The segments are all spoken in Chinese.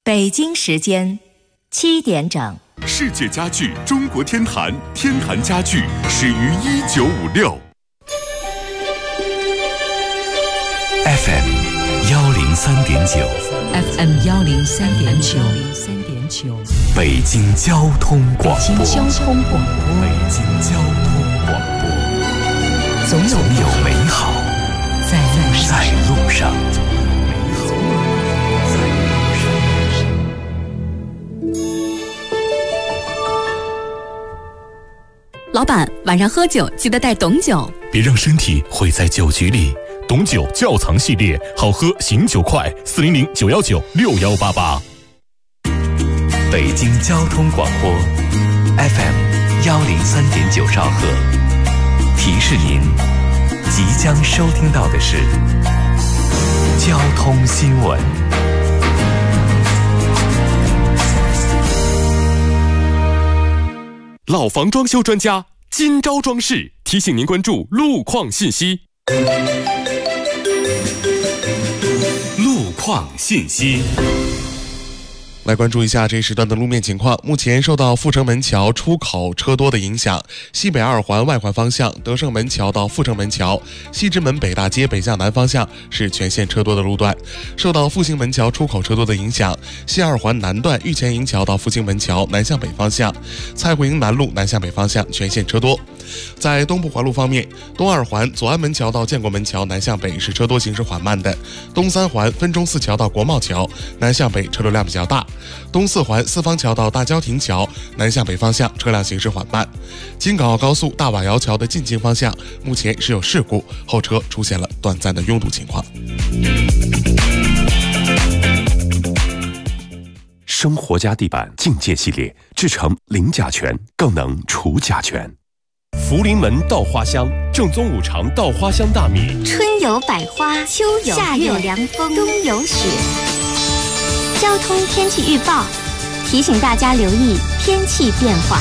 北京时间7点整。 世界家具中国天坛，天坛家具始于1956。FM 103.9 FM 103.9 北京交通广播。 北京交通广播。 北京交通广播。 总有美好在路上。 老板，晚上喝酒记得带董酒， 别让身体毁在酒局里。董酒窖藏系列，好喝醒酒快，400-919-6188。北京交通广播 FM 103.9兆赫，提示您即将收听到的是交通新闻。老房装修专家金招装饰提醒您关注路况信息。路况信息。 来关注一下这一时段的路面情况。目前受到阜成门桥出口车多的影响，西北二环外环方向德胜门桥到阜成门桥、西直门北大街北向南方向是全线车多的路段。受到复兴门桥出口车多的影响，西二环南段玉泉营桥到复兴门桥南向北方向、蔡慧营南路南向北方向全线车多。在东部环路方面，东二环左安门桥到建国门桥南向北是车多行驶缓慢的，东三环分钟寺桥到国贸桥南向北车流量比较大，东四环四方桥到大郊亭桥南向北方向车辆行驶缓慢。京港澳高速大瓦窑桥的进京方向目前是有事故，后车出现了短暂的拥堵情况。 生活家地板境界系列制成零甲醛，更能除甲醛。福临门稻花香，正宗五常稻花香大米。 春有百花，秋有夏有凉风，冬有雪。交通天气预报提醒大家留意天气变化。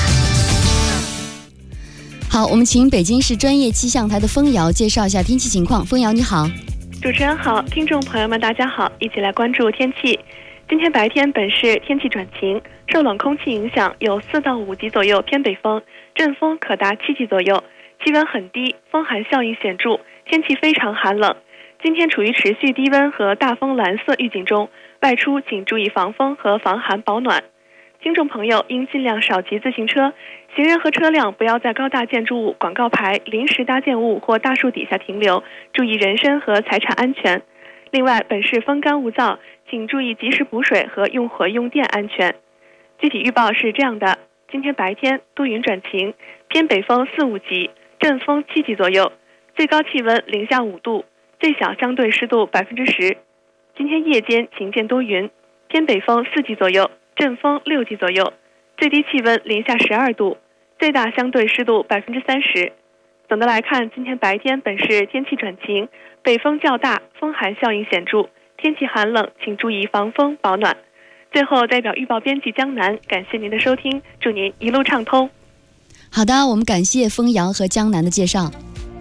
好，我们请北京市专业气象台的封瑶介绍一下天气情况。封瑶你好。 主持人好，听众朋友们大家好，一起来关注天气。今天白天本市天气转晴，受冷空气影响，有4到5级左右偏北风，阵风可达7级左右，气温很低，风寒效应显著，天气非常寒冷。今天处于持续低温和大风蓝色预警中，外出请注意防风和防寒保暖。听众朋友应尽量少骑自行车，行人和车辆不要在高大建筑物、广告牌、临时搭建物或大树底下停留，注意人身和财产安全。另外，本市风干物燥，请注意及时补水和用火用电安全。具体预报是这样的：今天白天多云转晴，偏北风4、5级，阵风7级左右，最高气温零下5度，最小相对湿度10%。今天夜间晴间多云，偏北风4级左右，阵风6级左右，最低气温零下12度，最大相对湿度30%。总的来看，今天白天本市天气转晴，北风较大，风寒效应显著，天气寒冷，请注意防风保暖。最后，代表预报编辑江南，感谢您的收听，祝您一路畅通。 好的，我们感谢封瑶和江南的介绍。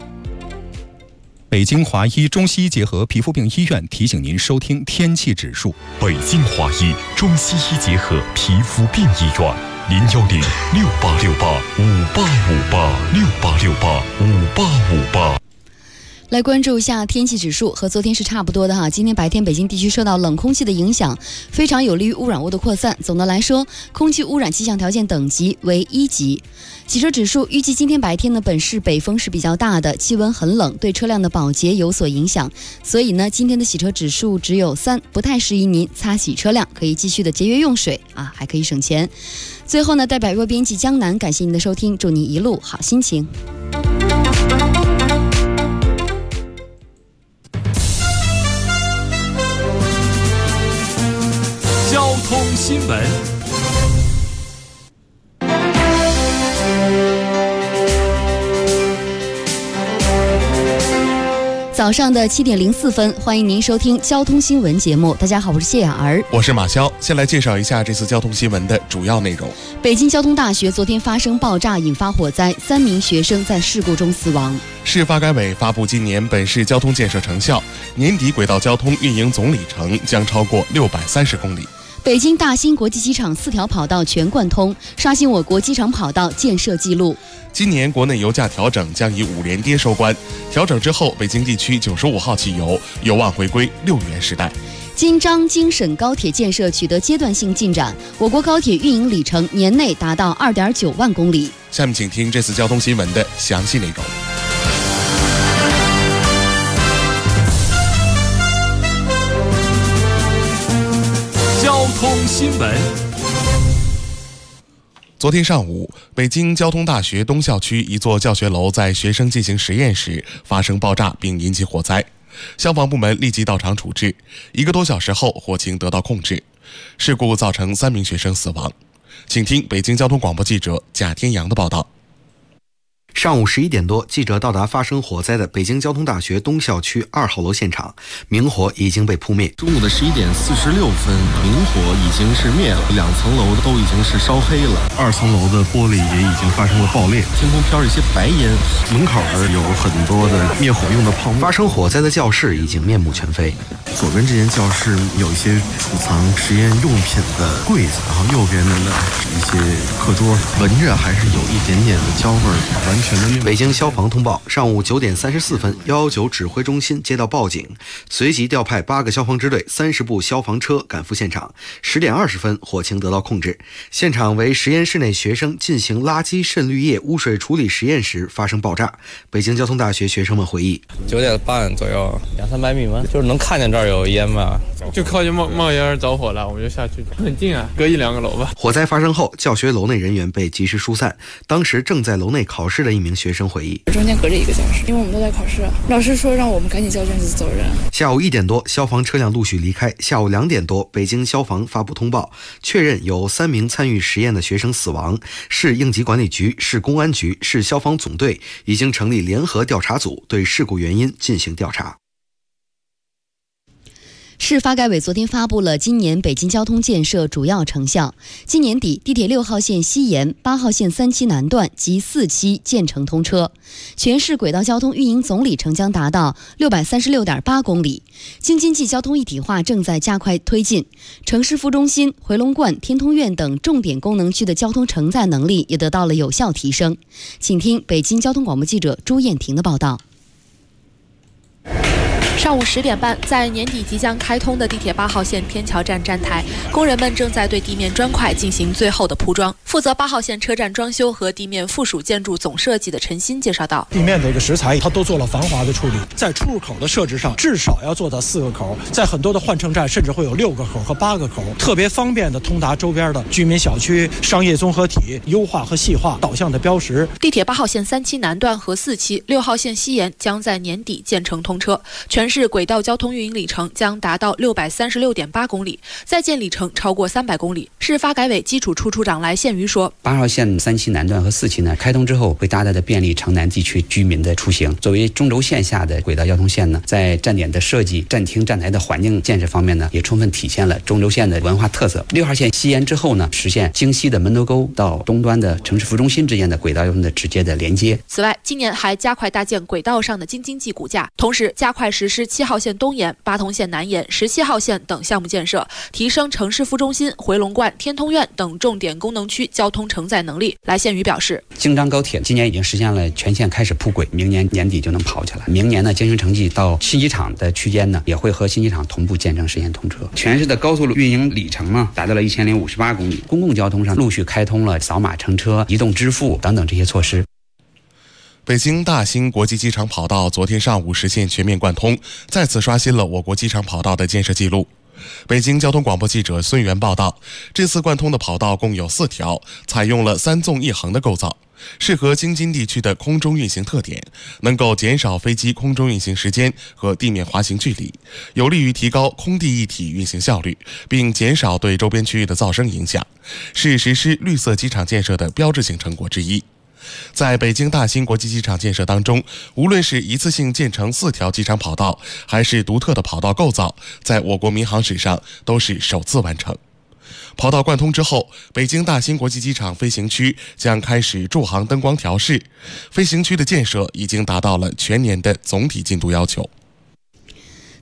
北京华医中西医结合皮肤病医院提醒您收听天气指数。 北京华医中西医结合皮肤病医院，010-6868-5858，6868-5858。 来关注一下天气指数，和昨天是差不多的哈。今天白天北京地区受到冷空气的影响，非常有利于污染物的扩散。总的来说，空气污染气象条件等级为1级。洗车指数预计今天白天呢，本市北风是比较大的，气温很冷，对车辆的保洁有所影响。所以呢，今天的洗车指数只有3，不太适宜您擦洗车辆，可以继续的节约用水啊，还可以省钱。最后呢，代表预报编辑江南，感谢您的收听，祝您一路好心情。 交通新闻。 早上的7点04分，欢迎您收听交通新闻节目。大家好，我是谢雅儿， 我是马潇。先来介绍一下这次交通新闻的主要内容。 北京交通大学昨天发生爆炸，引发火灾，3名学生在事故中死亡。 市发改委发布今年本市交通建设成效，年底轨道交通运营总里程将超过630公里。 北京大兴国际机场4条跑道全贯通，刷新我国机场跑道建设纪录。 今年国内油价调整将以5连跌收官，调整之后，北京地区95号汽油有望回归6元时代。 京张京沈高铁建设取得阶段性进展，我国高铁运营里程年内达到2.9万公里。 下面请听这次交通新闻的详细内容。 交通新闻。 昨天上午，北京交通大学东校区一座教学楼在学生进行实验时发生爆炸，并引起火灾。消防部门立即到场处置，1个多小时后，火情得到控制。事故造成3名学生死亡。请听北京交通广播记者贾天阳的报道。 上午11点多，记者到达发生火灾的北京交通大学东校区2号楼现场，明火已经被扑灭。 中午的11点46分，明火已经是灭了，2层楼都已经是烧黑了，2层楼的玻璃也已经发生了爆裂，天空飘着一些白烟，门口有很多的灭火用的泡沫。 发生火灾的教室已经面目全非， 左边这间教室有一些储藏实验用品的柜子，然后右边的呢一些课桌，闻着还是有一点点的焦味儿，完全的。 北京消防通报，上午9点34分，119指挥中心接到报警，随即调派8个消防支队、30部消防车赶赴现场。10点20分，火情得到控制。现场为实验室内学生进行垃圾渗滤液污水处理实验时发生爆炸。北京交通大学学生们回忆 ：9点半左右，200-300米吗？就是能看见这儿有烟吧， 就靠近冒烟着火了，我们就下去，很近啊，隔1-2个楼吧。 火灾发生后，教学楼内人员被及时疏散。当时正在楼内考试的一名学生回忆， 中间隔着1个教室，因为我们都在考试，老师说让我们赶紧交卷子走人。 下午1点多，消防车辆陆续离开。下午2点多，北京消防发布通报，确认有3名参与实验的学生死亡。市应急管理局、市公安局、市消防总队已经成立联合调查组，对事故原因进行调查。 市发改委昨天发布了今年北京交通建设主要成效。今年底，地铁6号线西延、8号线3期南段及4期建成通车，全市轨道交通运营总里程将达到636.8公里。京津冀交通一体化正在加快推进，城市副中心、回龙观、天通苑等重点功能区的交通承载能力也得到了有效提升。请听北京交通广播记者朱艳婷的报道。 上午10点半，在年底即将开通的地铁8号线天桥站站台，工人们正在对地面砖块进行最后的铺装。负责8号线车站装修和地面附属建筑总设计的陈鑫介绍道：“ 地面的一个石材，它都做了防滑的处理，在出入口的设置上，至少要做到4个口，在很多的换乘站甚至会有6个口和8个口，特别方便的通达周边的居民小区、商业综合体，优化和细化导向的标识。” 地铁8号线3期南段和4期、6号线西延将在年底建成通车，全市轨道交通运营里程将达到636.8公里，在建里程超过300公里。市发改委基础处处长来宪瑜说 ：“8号线3期南段和4期呢，开通之后会大大的便利城南地区居民的出行。作为中轴线下的轨道交通线呢，在站点的设计、站厅站台的环境建设方面呢，也充分体现了中轴线的文化特色。6号线西延之后呢，实现京西的门头沟到东端的城市副中心之间的轨道交通的直接的连接。 此外，今年还加快搭建轨道上的京津冀骨架，同时加快实施7号线东延、八通线南延、17号线等项目建设，提升城市副中心、回龙观、天通苑等重点功能区交通承载能力。来宪瑜表示， 京张高铁今年已经实现了全线开始铺轨，明年年底就能跑起来。明年呢，京津城际到新机场的区间呢，也会和新机场同步建成实现通车。全市的高速运营里程呢，达到了1058公里。公共交通上陆续开通了扫码乘车、移动支付等等这些措施。 北京大兴国际机场跑道昨天上午实现全面贯通，再次刷新了我国机场跑道的建设记录。北京交通广播记者孙源报道，这次贯通的跑道共有4条，采用了3纵1横的构造，适合京津地区的空中运行特点，能够减少飞机空中运行时间和地面滑行距离，有利于提高空地一体运行效率，并减少对周边区域的噪声影响，是实施绿色机场建设的标志性成果之一。在北京大兴国际机场建设当中，无论是一次性建成4条机场跑道，还是独特的跑道构造，在我国民航史上都是首次完成。跑道贯通之后，北京大兴国际机场飞行区将开始驻航灯光调试，飞行区的建设已经达到了全年的总体进度要求。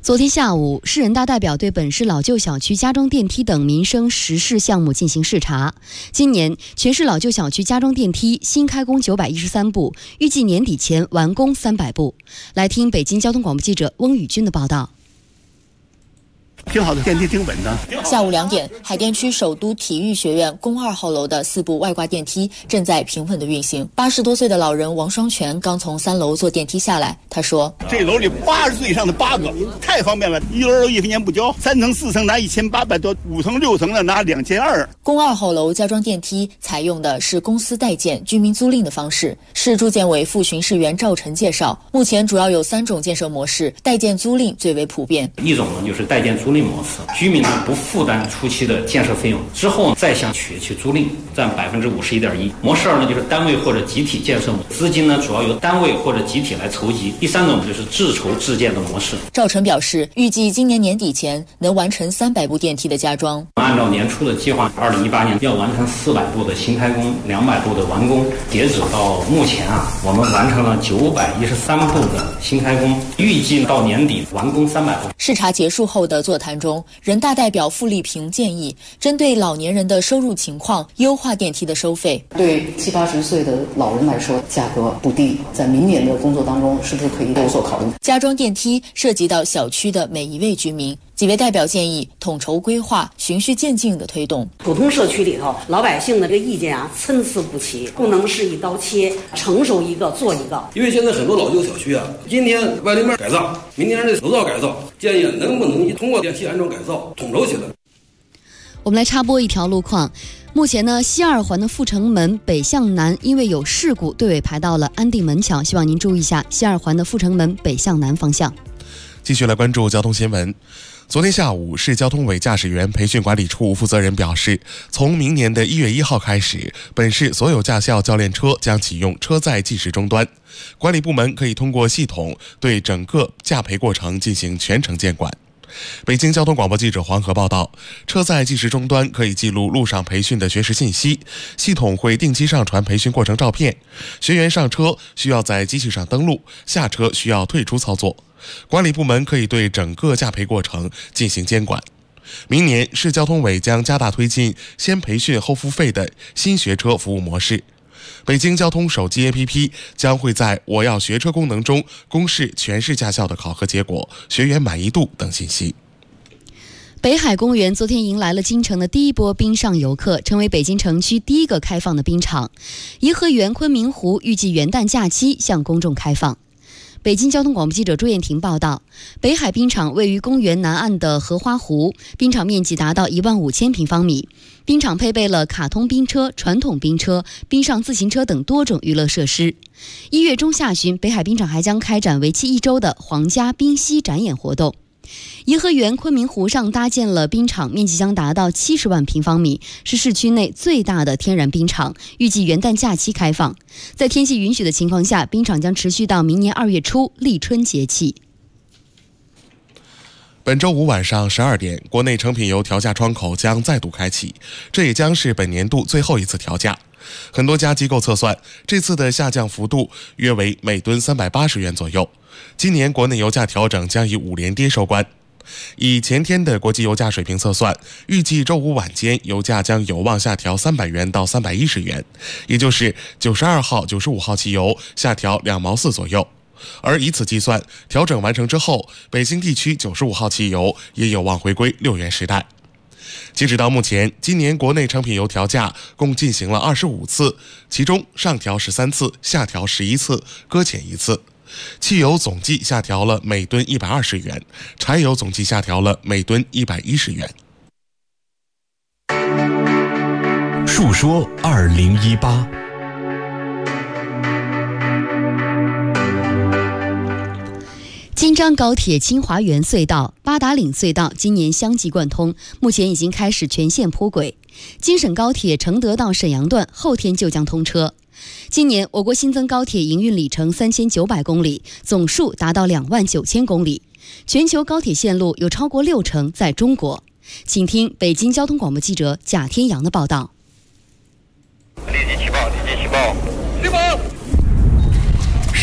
昨天下午，市人大代表对本市老旧小区加装电梯等民生实事项目进行视察。今年全市老旧小区加装电梯新开工913部，预计年底前完工300部。来听北京交通广播记者翁宇军的报道。 挺好的，电梯挺稳的。 下午2点，海淀区首都体育学院公2号楼的4部外挂电梯正在平稳的运行。80多岁的老人王双全刚从3楼坐电梯下来，他说：“ 这楼里80岁以上的8个，太方便了。1轮都1分钱不交，3层4层拿1800多，5层6层的拿2200。” 公2号楼加装电梯采用的是公司代建、居民租赁的方式。市住建委副巡视员赵晨介绍，目前主要有3种建设模式，代建租赁最为普遍。 一种呢就是代建租赁模式，居民呢不负担初期的建设费用，之后再向企业去租赁，占51.1%。模式2呢就是单位或者集体建设，资金呢主要由单位或者集体来筹集。第3种就是自筹自建的模式。 赵晨表示，预计今年年底前能完成300部电梯的加装。 按照年初的计划，2018年要完成400部的新开工，200部的完工。截止到目前我们完成了913部的新开工，预计到年底完工300部。 视察结束后的座谈中，人大代表傅立平建议，针对老年人的收入情况，优化电梯的收费。 对70、80岁的老人来说，价格不低，在明年的工作当中，是不是可以有所考虑？ 加装电梯涉及到小区的每一位居民。几位代表建议统筹规划，循序渐进的推动。 普通社区里头，老百姓的这个意见参差不齐，不能是一刀切，成熟一个做一个。 因为现在很多老旧小区今天外立面改造，明天这楼道改造，建议能不能通过电梯安装改造统筹起来。 我们来插播一条路况。目前呢，西2环的阜成门北向南因为有事故，队尾排到了安定门桥，希望您注意一下西2环的阜成门北向南方向。 继续来关注交通新闻。昨天下午，市交通委驾驶员培训管理处负责人表示，从明年的1月1号开始，本市所有驾校教练车将启用车载计时终端，管理部门可以通过系统对整个驾培过程进行全程监管。北京交通广播记者黄河报道，车载计时终端可以记录路上培训的学时信息，系统会定期上传培训过程照片，学员上车需要在机器上登录，下车需要退出操作。管理部门可以对整个驾培过程进行监管。明年，市交通委将加大推进先培训后付费的新学车服务模式。北京交通手机 APP 将会在我要学车功能中公示全市驾校的考核结果、学员满意度等信息。 北海公园昨天迎来了京城的第一波冰上游客，成为北京城区第一个开放的冰场。颐和园昆明湖预计元旦假期向公众开放。北京交通广播记者朱艳婷报道，北海冰场位于公园南岸的荷花湖，冰场面积达到15000平方米。冰场配备了卡通冰车、传统冰车、冰上自行车等多种娱乐设施。1月中下旬，北海冰场还将开展为期1周的皇家冰嬉展演活动。颐和园昆明湖上搭建了冰场，面积将达到70万平方米，是市区内最大的天然冰场，预计元旦假期开放。在天气允许的情况下，冰场将持续到明年2月初立春节气。 本周五晚上12点，国内成品油调价窗口将再度开启，这也将是本年度最后一次调价。很多家机构测算，这次的下降幅度约为每吨380元左右。今年国内油价调整将以5连跌收官。以前天的国际油价水平测算，预计周五晚间油价将有望下调300元到310元，也就是92号、95号汽油下调2毛4左右。而以此计算，调整完成之后，北京地区95号汽油也有望回归6元时代。截止到目前，今年国内成品油调价共进行了25次，其中上调13次，下调11次，搁浅1次。汽油总计下调了每吨120元，柴油总计下调了每吨110元。 述说2018。 京张高铁清华园隧道、八达岭隧道今年相继贯通，目前已经开始全线铺轨。京沈高铁承德到沈阳段后天就将通车。今年我国新增高铁营运里程3900公里，总数达到29000公里。全球高铁线路有超过60%在中国。请听北京交通广播记者贾天阳的报道。 立即起报，立即起报，立报。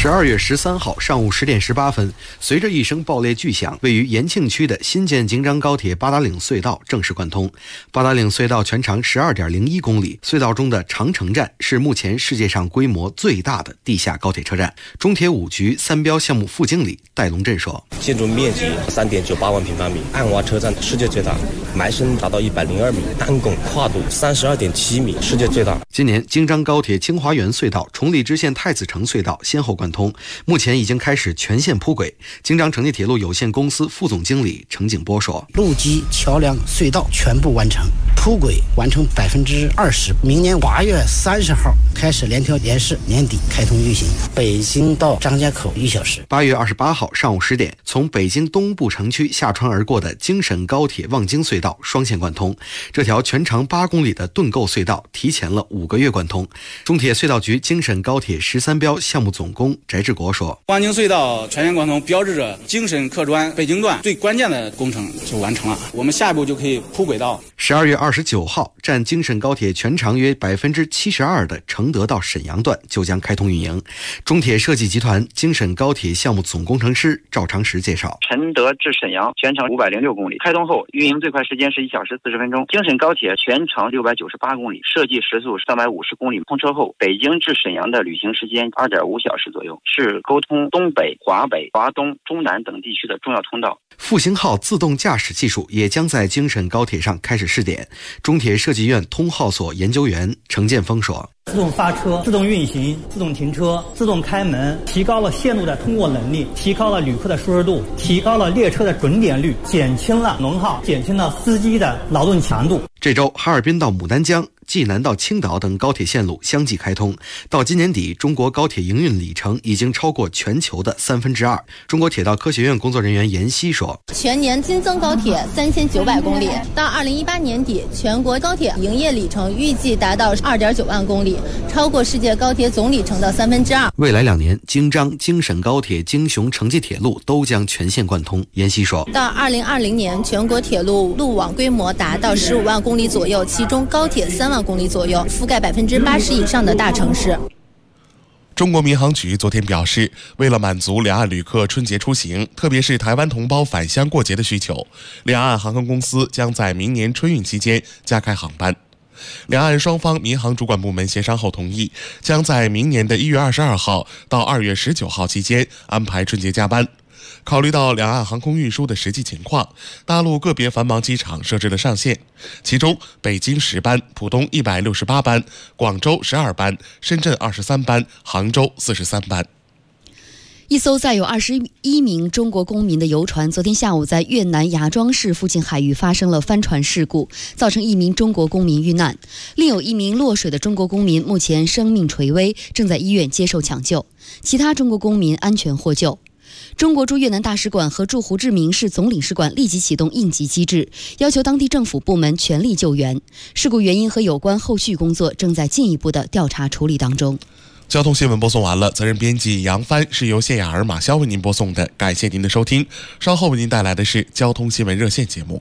12月13号上午10点18分，随着一声爆裂巨响，位于延庆区的新建京张高铁八达岭隧道正式贯通。八达岭隧道全长12.01公里，隧道中的长城站是目前世界上规模最大的地下高铁车站。中铁5局三标项目副经理戴龙振说：“ 建筑面积3.98万平方米，暗洼车站世界最大，埋深达到102米，单拱跨度32.7米，世界最大。” 今年京张高铁清华园隧道、崇礼支线太子城隧道先后贯通，目前已经开始全线铺轨。京张城际铁路有限公司副总经理程景波说：“ 路基、桥梁、隧道全部完成，铺轨完成20%，明年8月30号开始联调联试，年底开通运行。北京到张家口1小时。”8 月28号上午10点，从北京东部城区下穿而过的京沈高铁望京隧道双线贯通。这条全长8公里的盾构隧道提前了5个月贯通。中铁隧道局京沈高铁13标项目总工翟志国说：“ 望京隧道全线贯通，标志着京沈客专北京段最关键的工程就完成了，我们下一步就可以铺轨道。 ”12月29号，占京沈高铁全长约72%的承德到沈阳段就将开通运营。中铁设计集团京沈高铁项目总工程师赵长实介绍：“ 承德至沈阳全长506公里，开通后运营最快时间是1小时40分钟。京沈高铁全长698公里，设计时速350公里，通车后北京至沈阳的旅行时间2.5小时左右，是沟通东北、华北、华东、中南等地区的重要通道。” 复兴号自动驾驶技术也将在京沈高铁上开始试点。中铁设计院通号所研究员程建峰说：“ 自动发车、自动运行、自动停车、自动开门，提高了线路的通过能力，提高了旅客的舒适度，提高了列车的准点率，减轻了能耗，减轻了司机的劳动强度。” 这周哈尔滨到牡丹江、济南到青岛等高铁线路相继开通。到今年底，中国高铁营运里程已经超过全球的2/3。中国铁道科学院工作人员闫希说：“ 全年新增高铁3900公里，到2018年底，全国高铁营业里程预计达到2.9万公里，超过世界高铁总里程的2/3。 未来2年，京张、京沈高铁、京雄城际铁路都将全线贯通。”闫希说：“ 到2020年，全国铁路路网规模达到15万公里左右，其中高铁3万公里左右，覆盖80%以上的大城市。” 中国民航局昨天表示，为了满足两岸旅客春节出行，特别是台湾同胞返乡过节的需求，两岸航空公司将在明年春运期间加开航班。两岸双方民航主管部门协商后同意，将在明年的1月22号到2月19号期间安排春节加班。考虑到两岸航空运输的实际情况，大陆个别繁忙机场设置了上限，其中北京10班，浦东168班，广州12班，深圳23班，杭州43班。 一艘载有21名中国公民的游船，昨天下午在越南芽庄市附近海域发生了翻船事故，造成1名中国公民遇难，另有1名落水的中国公民目前生命垂危，正在医院接受抢救，其他中国公民安全获救。中国驻越南大使馆和驻胡志明市总领事馆立即启动应急机制，要求当地政府部门全力救援。事故原因和有关后续工作正在进一步的调查处理当中。 交通新闻播送完了，责任编辑杨帆，是由谢雅儿、马潇为您播送的，感谢您的收听。稍后为您带来的是交通新闻热线节目。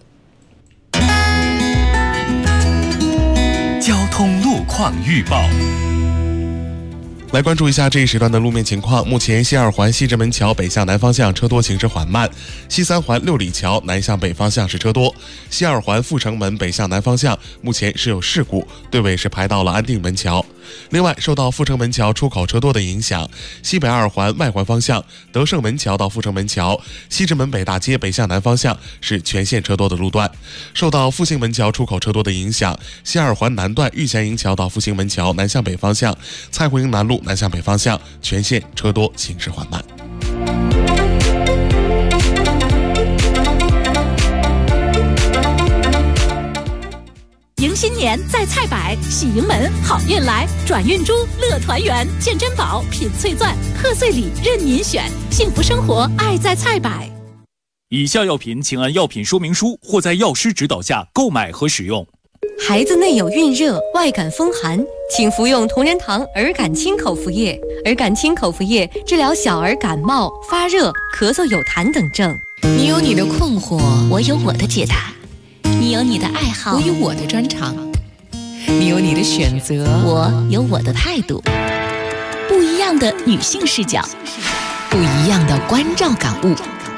交通路况预报。 来关注一下这一时段的路面情况。目前西二环西直门桥北向南方向车多，行驶缓慢；西三环六里桥南向北方向是车多。西二环阜成门北向南方向目前是有事故，队尾是排到了安定门桥。另外，受到阜成门桥出口车多的影响，西北二环外环方向德胜门桥到阜成门桥、西直门北大街北向南方向是全线车多的路段。受到复兴门桥出口车多的影响，西二环南段玉泉营桥到复兴门桥南向北方向、蔡胡营南路南向北方向全线车多，行驶缓慢。 迎新年在菜百，喜迎门好运来，转运珠乐团圆，见珍宝品翠钻，贺岁礼任您选，幸福生活爱在菜百。 以下药品请按药品说明书或在药师指导下购买和使用。 孩子内有孕热、外感风寒，请服用同仁堂儿感清口服液。儿感清口服液治疗小儿感冒、发热、咳嗽、有痰等症。 你有你的困惑，我有我的解答；你有你的爱好， 我有我的专长； 你有你的选择，我有我的态度。 不一样的女性视角，不一样的关照感悟。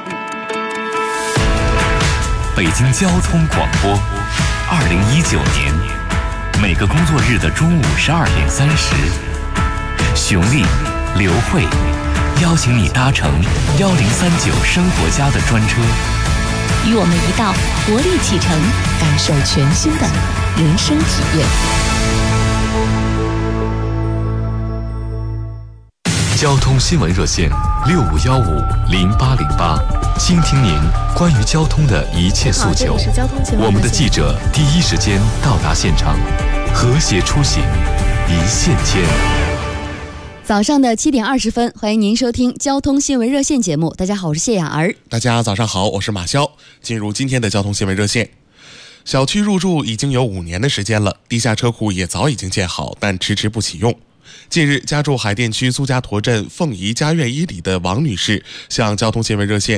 北京交通广播，2019年每个工作日的中午12点30，熊丽、刘慧邀请你搭乘1039生活家的专车， 与我们一道活力启程，感受全新的人生体验。 交通新闻热线65150808，倾听您关于交通的一切诉求。我们的记者第一时间到达现场，和谐出行，一线牵。 早上的7点20分，欢迎您收听交通新闻热线节目。大家好，我是谢雅儿。 大家早上好，我是马潇。进入今天的交通新闻热线。小区入住已经有5年的时间了，地下车库也早已经建好，但迟迟不启用。近日，家住海淀区苏家坨镇凤仪家苑1里的王女士向交通新闻热线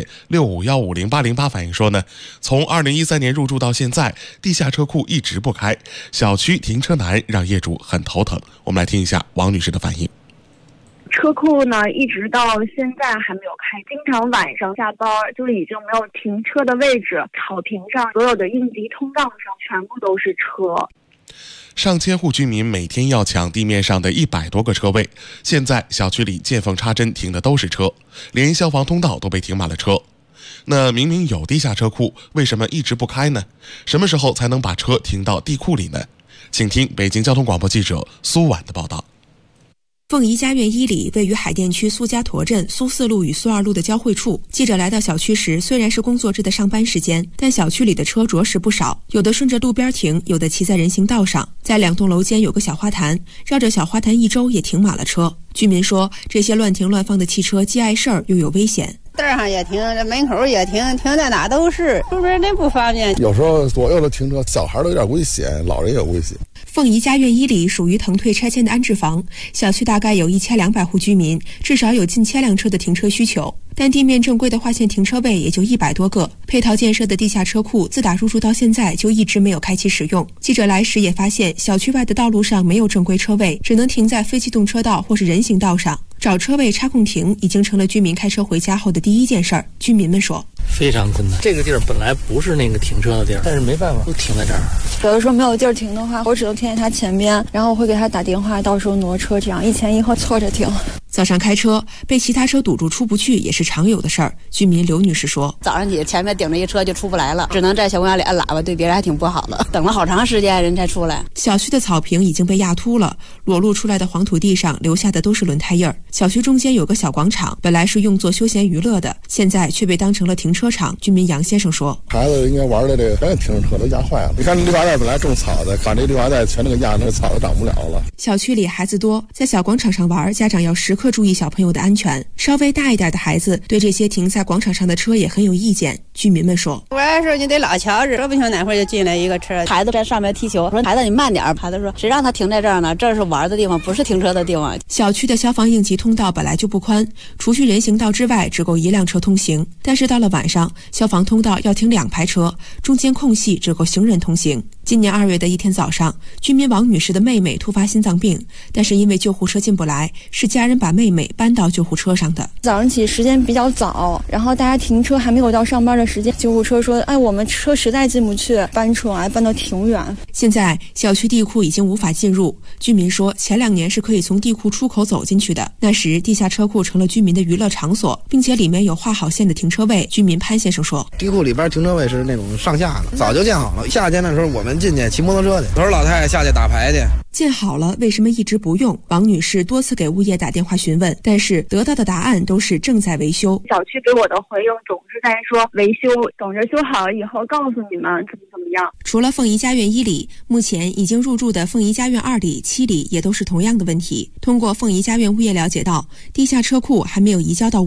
65150808反映说呢，从2013年入住到现在，地下车库一直不开，小区停车难，让业主很头疼。我们来听一下王女士的反应。 车库呢，一直到现在还没有开，经常晚上下班就已经没有停车的位置，草坪上所有的应急通道上全部都是车。 上千户居民每天要抢地面上的100多个车位，现在小区里见缝插针停的都是车，连消防通道都被停满了车。那明明有地下车库，为什么一直不开呢？什么时候才能把车停到地库里呢？请听北京交通广播记者苏婉的报道。 凤仪家苑1里位于海淀区苏家坨镇苏4路与苏2路的交汇处。记者来到小区时，虽然是工作日的上班时间，但小区里的车着实不少，有的顺着路边停，有的骑在人行道上。在2栋楼间有个小花坛，绕着小花坛一周也停满了车。居民说，这些乱停乱放的汽车既碍事儿又有危险。 道上也停，这门口也停，停在哪都是，出门真不方便。 有时候左右的停车，小孩都有点危险，老人也有危险。 凤仪家苑1里属于腾退拆迁的安置房，小区大概有1200户居民，至少有近1000辆车的停车需求。但地面正规的划线停车位也就100多个，配套建设的地下车库自打入住到现在就一直没有开启使用。记者来时也发现，小区外的道路上没有正规车位，只能停在非机动车道或是人行道上。找车位插空停已经成了居民开车回家后的第一件事儿。居民们说， 非常困难，这个地儿本来不是那个停车的地儿，但是没办法，都停在这儿。 有的时候没有地儿停的话，我只能停在他前边，然后我会给他打电话，到时候挪车，这样一前一后错着停。 早上开车被其他车堵住出不去也是常有的事儿。居民刘女士说， 早上起前面顶着一车就出不来了，只能在小公园里按喇叭，对别人还挺不好的，等了好长时间人才出来。 小区的草坪已经被压秃了，裸露出来的黄土地上留下的都是轮胎印儿。小区中间有个小广场，本来是用作休闲娱乐的，现在却被当成了停车场。居民杨先生说， 孩子应该玩的这个停车都压坏了，你看绿化带本来种草的，把这绿化带全那个压，那个草都长不了了。 小区里孩子多，在小广场上玩，家长要时刻注意小朋友的安全。稍微大一点的孩子对这些停在广场上的车也很有意见。居民们说， 玩的时候你得老瞧着，说不定哪会儿就进来一个车。 孩子在上面踢球，说孩子你慢点，孩子说谁让他停在这儿呢？这是玩的地方，不是停车的地方。 小区的消防应急通道本来就不宽，除去人行道之外只够1辆车通行，但是到了晚上，消防通道要停2排车，中间空隙只够行人通行。今年2月的一天早上，居民王女士的妹妹突发心脏病，但是因为救护车进不来，是家人把妹妹搬到救护车上的。 早上起时间比较早，然后大家停车还没有到上班的时间，救护车说，我们车实在进不去，搬出来搬到挺远。 现在小区地库已经无法进入，居民说前2年是可以从地库出口走进去的，那时地下车库成了居民的娱乐场所，并且里面有画好线的停车位。居民潘先生说， 地库里边停车位是那种上下的，早就建好了，夏天的时候我们进去骑摩托车去， 都是老太太下去打牌去。 建好了，为什么一直不用？王女士多次给物业打电话询问，但是得到的答案都是正在维修。 小区给我的回应总是在说维修，等着修好了以后告诉你们怎么样。 除了凤仪家苑1里，目前已经入住的凤仪家苑2里、7里也都是同样的问题。通过凤仪家苑物业了解到，地下车库还没有移交到物业，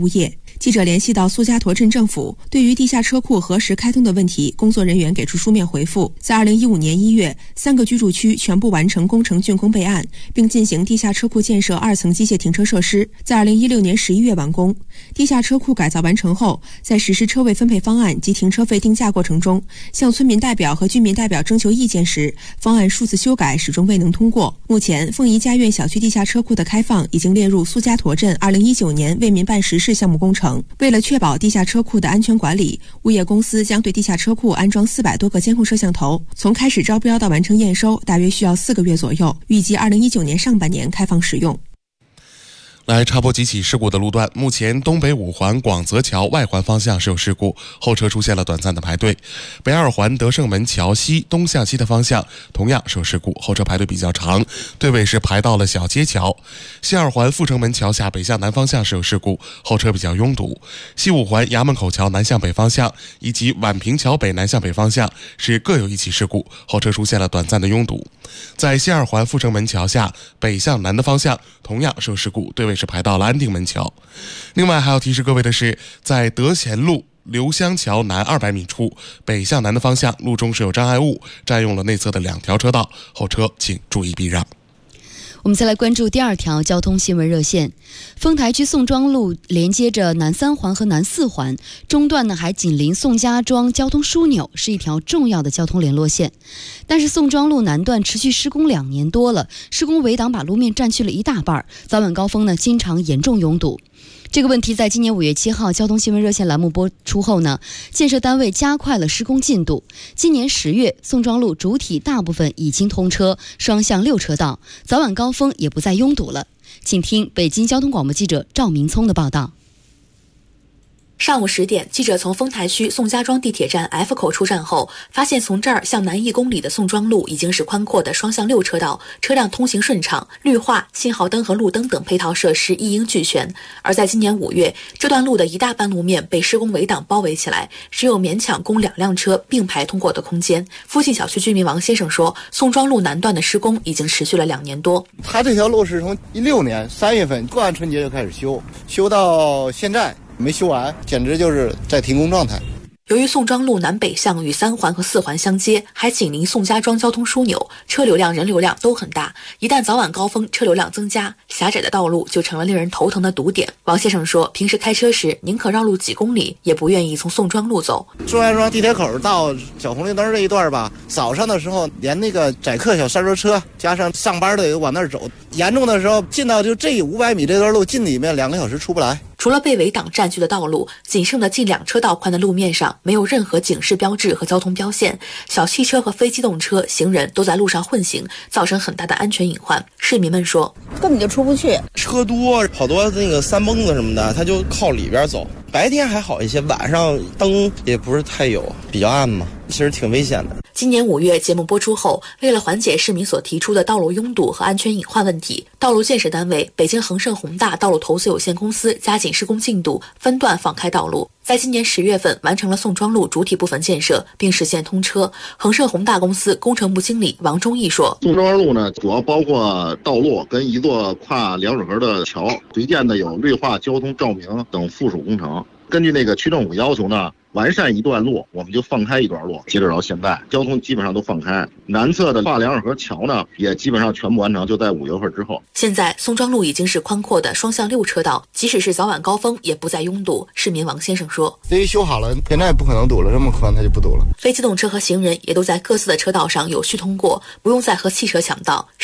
记者联系到苏家沱镇政府，对于地下车库何时开通的问题，工作人员给出书面回复。在2015年1月，3个居住区全部完成工程竣工备案，并进行地下车库建设2层机械停车设施，在2016年11月完工。地下车库改造完成后，在实施车位分配方案及停车费定价过程中，向村民代表和居民代表征求意见时，方案数次修改，始终未能通过。目前，凤仪家苑小区地下车库的开放已经列入苏家沱镇2019年为民办实事项目工程。为了确保地下车库的安全管理，物业公司将对地下车库安装400多个监控摄像头，从开始招标到完成验收，大约需要4个月左右，预计2019年上半年开放使用。 来插播几起事故的路段，目前东北5环广泽桥外环方向是有事故，后车出现了短暂的排队。北2环德胜门桥西东向西的方向同样是有事故，后车排队比较长，队尾是排到了小街桥。西2环阜成门桥下北向南方向是有事故，后车比较拥堵。西5环衙门口桥南向北方向以及宛平桥北南向北方向是各有一起事故，后车出现了短暂的拥堵。在西2环阜成门桥下北向南的方向同样是有事故，队尾是排到了安定门桥。另外还要提示各位的是，在德贤路刘香桥南200米处北向南的方向路中是有障碍物，占用了内侧的2条车道，后车请注意避让。 我们再来关注第2条交通新闻热线。丰台区宋庄路连接着南3环和南4环，中段呢还紧邻宋家庄交通枢纽，是一条重要的交通联络线。但是宋庄路南段持续施工2年多了，施工围挡把路面占据了一大半，早晚高峰呢经常严重拥堵。这个问题在今年5月7号交通新闻热线栏目播出后呢，建设单位加快了施工进度。今年10月，宋庄路主体大部分已经通车，双向6车道，早晚高峰也不再拥堵了。请听北京交通广播记者赵明聪的报道。 上午10点，记者从丰台区宋家庄地铁站 F 口出站后，发现从这儿向南1公里的宋庄路已经是宽阔的双向6车道，车辆通行顺畅，绿化、信号灯和路灯等配套设施一应俱全。而在今年5月，这段路的一大半路面被施工围挡包围起来，只有勉强供2辆车并排通过的空间。附近小区居民王先生说，宋庄路南段的施工已经持续了2年多。 他这条路是从16年3月份过完春节就开始修到现在没修完，简直就是在停工状态。 由于宋庄路南北向与3环和4环相接，还紧邻宋家庄交通枢纽，车流量、人流量都很大。一旦早晚高峰车流量增加，狭窄的道路就成了令人头疼的堵点。王先生说，平时开车时宁可绕路几公里，也不愿意从宋庄路走。 宋家庄地铁口到小红绿灯这一段吧，早上的时候连那个载客小3轮车加上上班的也往那儿走，严重的时候进到就这500米这段路进里面2个小时出不来。 除了被围挡占据的道路，仅剩的近2车道宽的路面上没有任何警示标志和交通标线，小汽车和非机动车、行人都在路上混行，造成很大的安全隐患。市民们说， 根本就出不去， 车多，好多那个3蹦子什么的，他就靠里边走。白天还好一些，晚上灯也不是太有，比较暗嘛，其实挺危险的。 今年5月节目播出后，为了缓解市民所提出的道路拥堵和安全隐患问题，道路建设单位北京恒盛宏大道路投资有限公司加紧施工进度，分段放开道路。在今年10月份完成了宋庄路主体部分建设，并实现通车。恒盛宏大公司工程部经理王忠义说， 宋庄路呢，主要包括道路跟一座跨两水河的桥，随建的有绿化、交通、照明等附属工程。根据那个区政府要求呢，完善一段路，我们就放开一段路。截止到现在，交通基本上都放开。南侧的跨两水河桥呢，也基本上全部完成，就在5月份之后。 现在宋庄路已经是宽阔的双向6车道，即使是早晚高峰也不再拥堵。市民王先生说， 这一修好了，现在不可能堵了，这么宽它就不堵了。 非机动车和行人也都在各自的车道上有序通过，不用再和汽车抢道。